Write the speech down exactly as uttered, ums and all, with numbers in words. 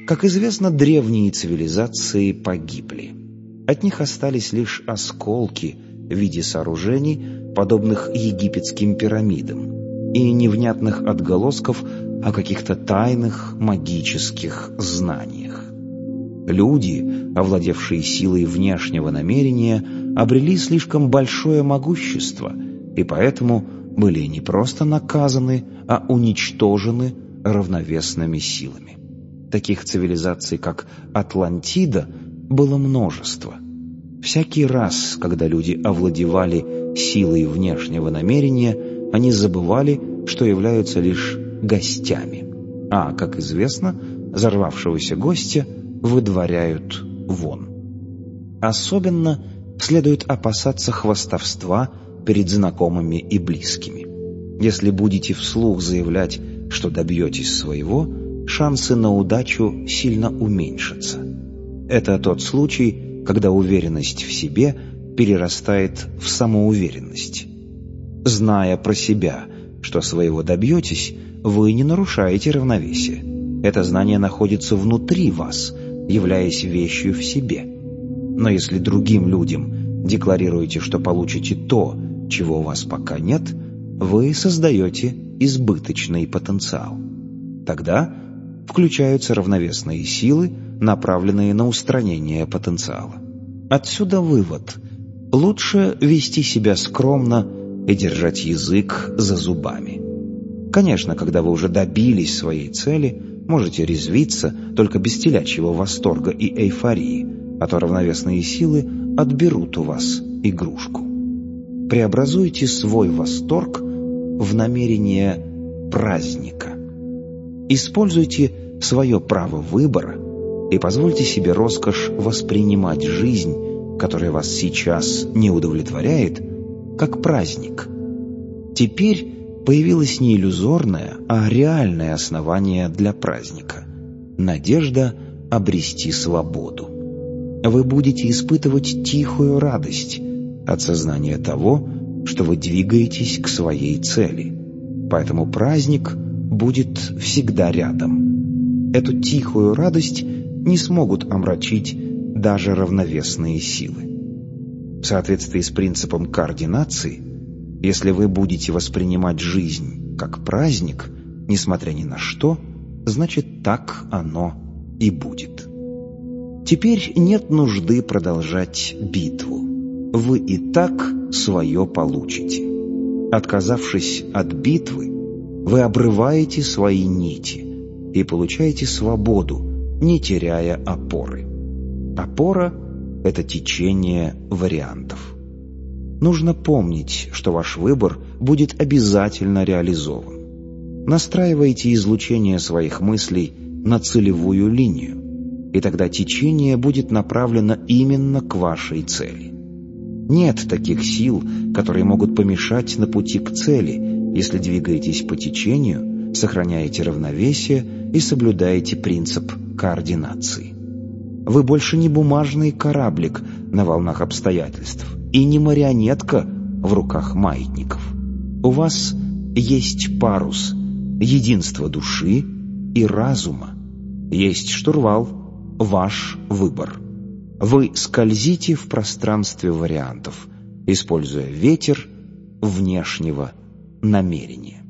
Как известно, древние цивилизации погибли. От них остались лишь осколки в виде сооружений, подобных египетским пирамидам, и невнятных отголосков о каких-то тайных магических знаниях. Люди, овладевшие силой внешнего намерения, обрели слишком большое могущество и поэтому были не просто наказаны, а уничтожены равновесными силами. Таких цивилизаций, как Атлантида, было множество. Всякий раз, когда люди овладевали силой внешнего намерения, они забывали, что являются лишь гостями. А, как известно, взорвавшегося гостя выдворяют вон. Особенно следует опасаться хвастовства перед знакомыми и близкими. Если будете вслух заявлять, что добьетесь своего, шансы на удачу сильно уменьшатся. Это тот случай, когда уверенность в себе перерастает в самоуверенность. Зная про себя, что своего добьетесь, вы не нарушаете равновесие. Это знание находится внутри вас, являясь вещью в себе. Но если другим людям декларируете, что получите то, чего у вас пока нет, вы создаете избыточный потенциал. Тогда включаются равновесные силы, направленные на устранение потенциала. Отсюда вывод: лучше вести себя скромно и держать язык за зубами. Конечно, когда вы уже добились своей цели, можете резвиться, только без телячьего восторга и эйфории, а то равновесные силы отберут у вас игрушку. Преобразуйте свой восторг в намерение праздника. Используйте свое право выбора и позвольте себе роскошь воспринимать жизнь, которая вас сейчас не удовлетворяет, как праздник. Теперь появилось не иллюзорное, а реальное основание для праздника – надежда обрести свободу. Вы будете испытывать тихую радость от сознания того, что вы двигаетесь к своей цели. Поэтому праздник будет всегда рядом. Эту тихую радость не смогут омрачить даже равновесные силы. В соответствии с принципом координации, если вы будете воспринимать жизнь как праздник, несмотря ни на что, значит, так оно и будет. Теперь нет нужды продолжать битву. Вы и так свое получите. Отказавшись от битвы, вы обрываете свои нити и получаете свободу, не теряя опоры. Опора – это течение вариантов. Нужно помнить, что ваш выбор будет обязательно реализован. Настраивайте излучение своих мыслей на целевую линию, и тогда течение будет направлено именно к вашей цели. Нет таких сил, которые могут помешать на пути к цели, если двигаетесь по течению, сохраняете равновесие и соблюдаете принцип координации. Вы больше не бумажный кораблик на волнах обстоятельств и не марионетка в руках маятников. У вас есть парус, единство души и разума. Есть штурвал, ваш выбор. Вы скользите в пространстве вариантов, используя ветер внешнего намерения.